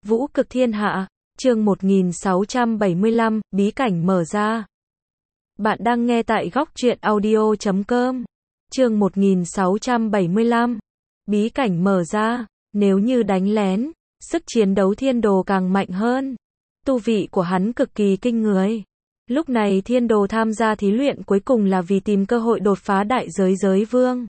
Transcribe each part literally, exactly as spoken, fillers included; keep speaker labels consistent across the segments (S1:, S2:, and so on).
S1: Vũ cực thiên hạ, chương một nghìn sáu trăm bảy mươi lăm, bí cảnh mở ra. Bạn đang nghe tại góc truyện audio chấm com. Chương một nghìn sáu trăm bảy mươi lăm, bí cảnh mở ra, nếu như đánh lén, sức chiến đấu thiên đồ càng mạnh hơn. Tu vị của hắn cực kỳ kinh người. Lúc này thiên đồ tham gia thí luyện cuối cùng là vì tìm cơ hội đột phá đại giới giới vương.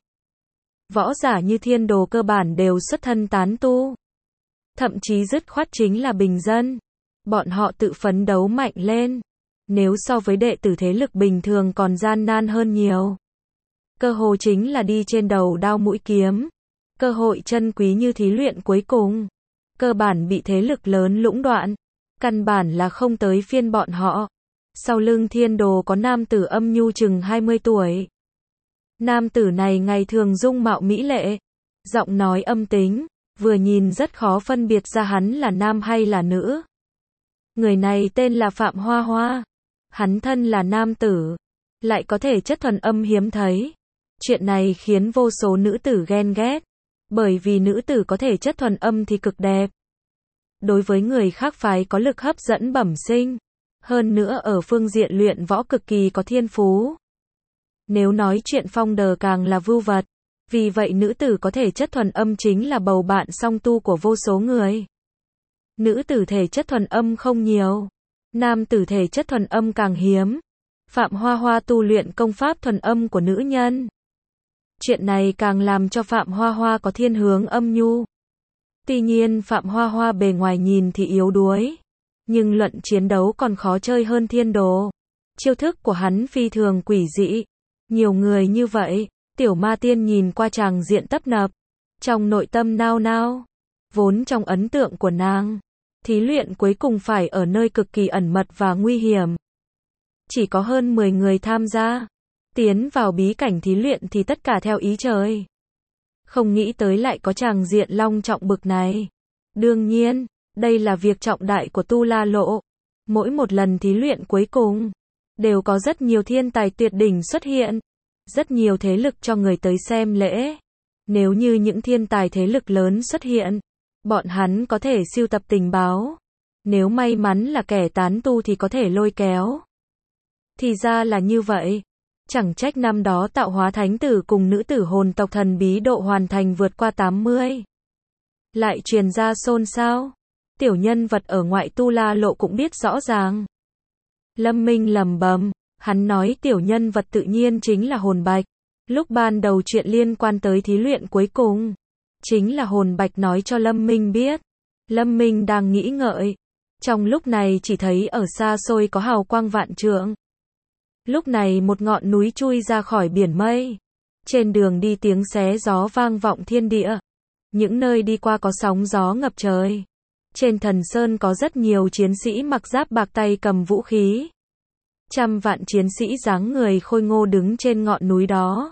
S1: Võ giả như thiên đồ cơ bản đều xuất thân tán tu. Thậm chí dứt khoát chính là bình dân. Bọn họ tự phấn đấu mạnh lên. Nếu so với đệ tử thế lực bình thường còn gian nan hơn nhiều. Cơ hội chính là đi trên đầu đao mũi kiếm. Cơ hội chân quý như thí luyện cuối cùng. Cơ bản bị thế lực lớn lũng đoạn. Căn bản là không tới phiên bọn họ. Sau lưng thiên đồ có nam tử âm nhu chừng hai mươi tuổi. Nam tử này ngày thường dung mạo mỹ lệ. Giọng nói âm tính. Vừa nhìn rất khó phân biệt ra hắn là nam hay là nữ. Người này tên là Phạm Hoa Hoa. Hắn thân là nam tử. Lại có thể chất thuần âm hiếm thấy. Chuyện này khiến vô số nữ tử ghen ghét. Bởi vì nữ tử có thể chất thuần âm thì cực đẹp. Đối với người khác phái có lực hấp dẫn bẩm sinh. Hơn nữa ở phương diện luyện võ cực kỳ có thiên phú. Nếu nói chuyện phong đờ càng là vưu vật. Vì vậy nữ tử có thể chất thuần âm chính là bầu bạn song tu của vô số người. Nữ tử thể chất thuần âm không nhiều. Nam tử thể chất thuần âm càng hiếm. Phạm Hoa Hoa tu luyện công pháp thuần âm của nữ nhân. Chuyện này càng làm cho Phạm Hoa Hoa có thiên hướng âm nhu. Tuy nhiên Phạm Hoa Hoa bề ngoài nhìn thì yếu đuối. Nhưng luận chiến đấu còn khó chơi hơn thiên đồ. Chiêu thức của hắn phi thường quỷ dị. Nhiều người như vậy. Tiểu Ma Tiên nhìn qua tràng diện tấp nập. Trong nội tâm nao nao. Vốn trong ấn tượng của nàng. Thí luyện cuối cùng phải ở nơi cực kỳ ẩn mật và nguy hiểm. Chỉ có hơn mười người tham gia. Tiến vào bí cảnh thí luyện thì tất cả theo ý trời. Không nghĩ tới lại có tràng diện long trọng bực này. Đương nhiên, đây là việc trọng đại của Tu La Lộ. Mỗi một lần thí luyện cuối cùng, đều có rất nhiều thiên tài tuyệt đỉnh xuất hiện. Rất nhiều thế lực cho người tới xem lễ. Nếu như những thiên tài thế lực lớn xuất hiện, bọn hắn có thể sưu tập tình báo. Nếu may mắn là kẻ tán tu thì có thể lôi kéo. Thì ra là như vậy. Chẳng trách năm đó tạo hóa thánh tử cùng nữ tử hồn tộc thần bí độ hoàn thành vượt qua tám mươi. Lại truyền ra xôn xao. Tiểu nhân vật ở ngoại Tu La Lộ cũng biết rõ ràng. Lâm Minh lẩm bẩm. Hắn nói tiểu nhân vật tự nhiên chính là hồn bạch. Lúc ban đầu chuyện liên quan tới thí luyện cuối cùng, chính là hồn bạch nói cho Lâm Minh biết. Lâm Minh đang nghĩ ngợi. Trong lúc này chỉ thấy ở xa xôi có hào quang vạn trượng. Lúc này một ngọn núi chui ra khỏi biển mây. Trên đường đi tiếng xé gió vang vọng thiên địa. Những nơi đi qua có sóng gió ngập trời. Trên thần sơn có rất nhiều chiến sĩ mặc giáp bạc tay cầm vũ khí. Trăm vạn chiến sĩ dáng người khôi ngô đứng trên ngọn núi đó.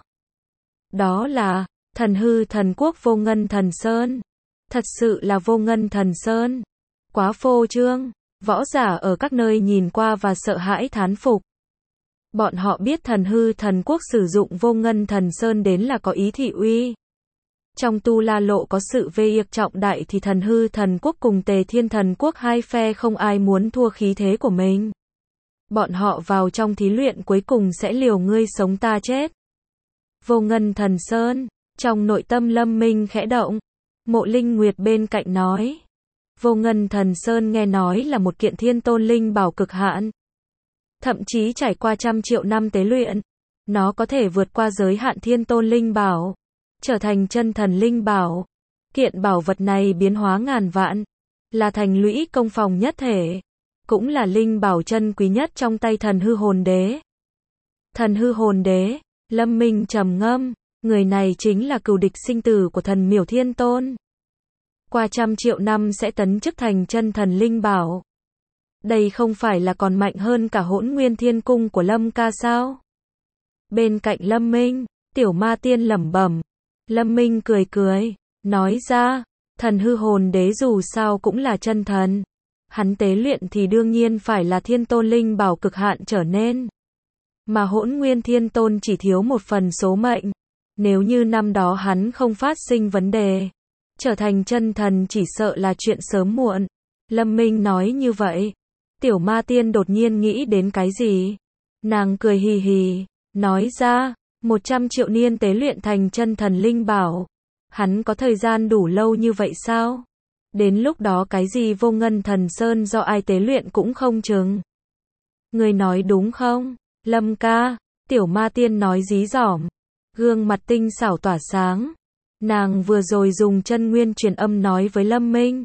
S1: Đó là Thần Hư Thần Quốc Vô Ngân Thần Sơn. Thật sự là Vô Ngân Thần Sơn. Quá phô trương. Võ giả ở các nơi nhìn qua và sợ hãi thán phục. Bọn họ biết Thần Hư Thần Quốc sử dụng Vô Ngân Thần Sơn đến là có ý thị uy. Trong Tu La Lộ có sự vê yệc trọng đại thì Thần Hư Thần Quốc cùng Tề Thiên Thần Quốc hai phe không ai muốn thua khí thế của mình. Bọn họ vào trong thí luyện cuối cùng sẽ liều ngươi sống ta chết. Vô Ngân Thần Sơn. Trong nội tâm Lâm Minh khẽ động. Mộ Linh Nguyệt bên cạnh nói. Vô Ngân Thần Sơn nghe nói là một kiện thiên tôn linh bảo cực hạn. Thậm chí trải qua trăm triệu năm tế luyện. Nó có thể vượt qua giới hạn thiên tôn linh bảo. Trở thành chân thần linh bảo. Kiện bảo vật này biến hóa ngàn vạn. Là thành lũy công phòng nhất thể. Cũng là linh bảo chân quý nhất trong tay Thần Hư Hồn Đế. Thần Hư Hồn Đế. Lâm Minh trầm ngâm. Người này chính là cừu địch sinh tử của thần Miểu Thiên Tôn. Qua trăm triệu năm sẽ tấn chức thành chân thần linh bảo. Đây không phải là còn mạnh hơn cả Hỗn Nguyên Thiên Cung của Lâm ca sao? Bên cạnh Lâm Minh, Tiểu Ma Tiên lẩm bẩm. Lâm Minh cười cười, nói ra, Thần Hư Hồn Đế dù sao cũng là chân thần. Hắn tế luyện thì đương nhiên phải là thiên tôn linh bảo cực hạn trở nên. Mà Hỗn Nguyên Thiên Tôn chỉ thiếu một phần số mệnh. Nếu như năm đó hắn không phát sinh vấn đề, trở thành chân thần chỉ sợ là chuyện sớm muộn. Lâm Minh nói như vậy. Tiểu Ma Tiên đột nhiên nghĩ đến cái gì? Nàng cười hì hì, nói ra, một trăm triệu niên tế luyện thành chân thần linh bảo. Hắn có thời gian đủ lâu như vậy sao? Đến lúc đó cái gì Vô Ngân Thần Sơn do ai tế luyện cũng không chừng. Người nói đúng không? Lâm ca, Tiểu Ma Tiên nói dí dỏm. Gương mặt tinh xảo tỏa sáng. Nàng vừa rồi dùng chân nguyên truyền âm nói với Lâm Minh.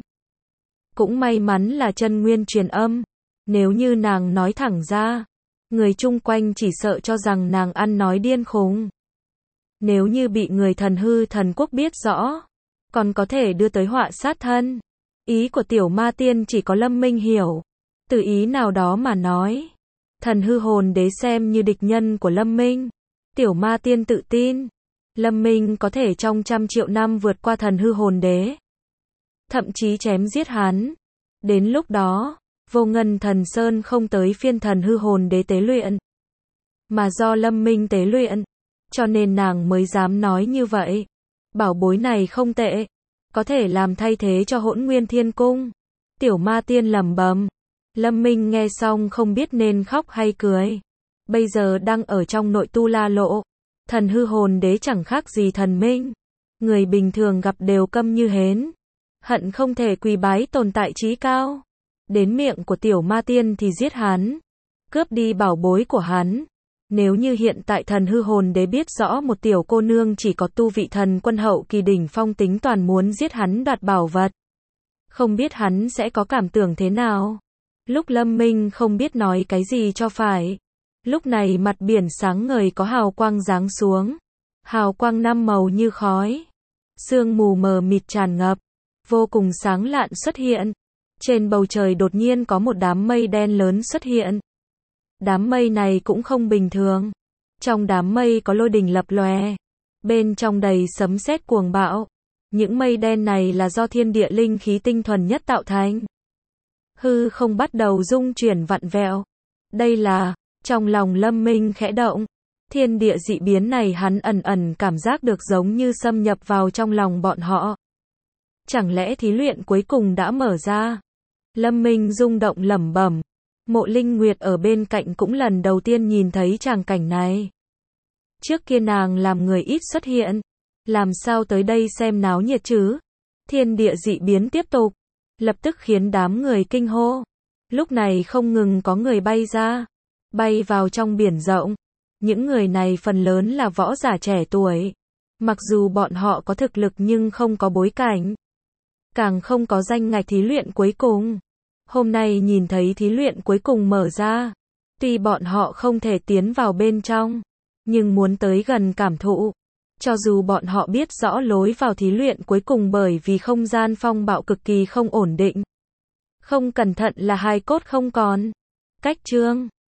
S1: Cũng may mắn là chân nguyên truyền âm. Nếu như nàng nói thẳng ra, người chung quanh chỉ sợ cho rằng nàng ăn nói điên khùng. Nếu như bị người thần hư thần quốc biết rõ, còn có thể đưa tới họa sát thân. Ý của Tiểu Ma Tiên chỉ có Lâm Minh hiểu. Từ ý nào đó mà nói, thần hư hồn đế xem như địch nhân của Lâm Minh. Tiểu Ma Tiên tự tin, Lâm Minh có thể trong trăm triệu năm vượt qua thần hư hồn đế. Thậm chí chém giết hắn. Đến lúc đó, Vô Ngân Thần Sơn không tới phiên thần hư hồn đế tế luyện, mà do Lâm Minh tế luyện. Cho nên nàng mới dám nói như vậy. Bảo bối này không tệ, có thể làm thay thế cho Hỗn Nguyên Thiên Cung. Tiểu Ma Tiên lẩm bẩm. Lâm Minh nghe xong không biết nên khóc hay cười. Bây giờ đang ở trong nội tu la lộ. Thần hư hồn đế chẳng khác gì thần minh. Người bình thường gặp đều câm như hến. Hận không thể quỳ bái tồn tại trí cao. Đến miệng của Tiểu Ma Tiên thì giết hắn. Cướp đi bảo bối của hắn. Nếu như hiện tại thần hư hồn đế biết rõ một tiểu cô nương chỉ có tu vị thần quân hậu kỳ đỉnh phong tính toàn muốn giết hắn đoạt bảo vật. Không biết hắn sẽ có cảm tưởng thế nào. Lúc Lâm Minh không biết nói cái gì cho phải. Lúc này mặt biển sáng ngời có hào quang giáng xuống. Hào quang năm màu như khói. Sương mù mờ mịt tràn ngập. Vô cùng sáng lạn xuất hiện. Trên bầu trời đột nhiên có một đám mây đen lớn xuất hiện. Đám mây này cũng không bình thường. Trong đám mây có lôi đình lập lòe. Bên trong đầy sấm sét cuồng bạo. Những mây đen này là do thiên địa linh khí tinh thuần nhất tạo thành. Hư không bắt đầu rung chuyển vặn vẹo. Đây là, trong lòng Lâm Minh khẽ động. Thiên địa dị biến này hắn ẩn ẩn cảm giác được giống như xâm nhập vào trong lòng bọn họ. Chẳng lẽ thí luyện cuối cùng đã mở ra? Lâm Minh rung động lẩm bẩm. Mộ Linh Nguyệt ở bên cạnh cũng lần đầu tiên nhìn thấy tràng cảnh này. Trước kia nàng làm người ít xuất hiện. Làm sao tới đây xem náo nhiệt chứ? Thiên địa dị biến tiếp tục. Lập tức khiến đám người kinh hô. Lúc này không ngừng có người bay ra. Bay vào trong biển rộng. Những người này phần lớn là võ giả trẻ tuổi. Mặc dù bọn họ có thực lực nhưng không có bối cảnh. Càng không có danh ngạch thí luyện cuối cùng. Hôm nay nhìn thấy thí luyện cuối cùng mở ra. Tuy bọn họ không thể tiến vào bên trong. Nhưng muốn tới gần cảm thụ. Cho dù bọn họ biết rõ lối vào thí luyện cuối cùng bởi vì không gian phong bạo cực kỳ không ổn định. Không cẩn thận là hài cốt không còn. Cách chương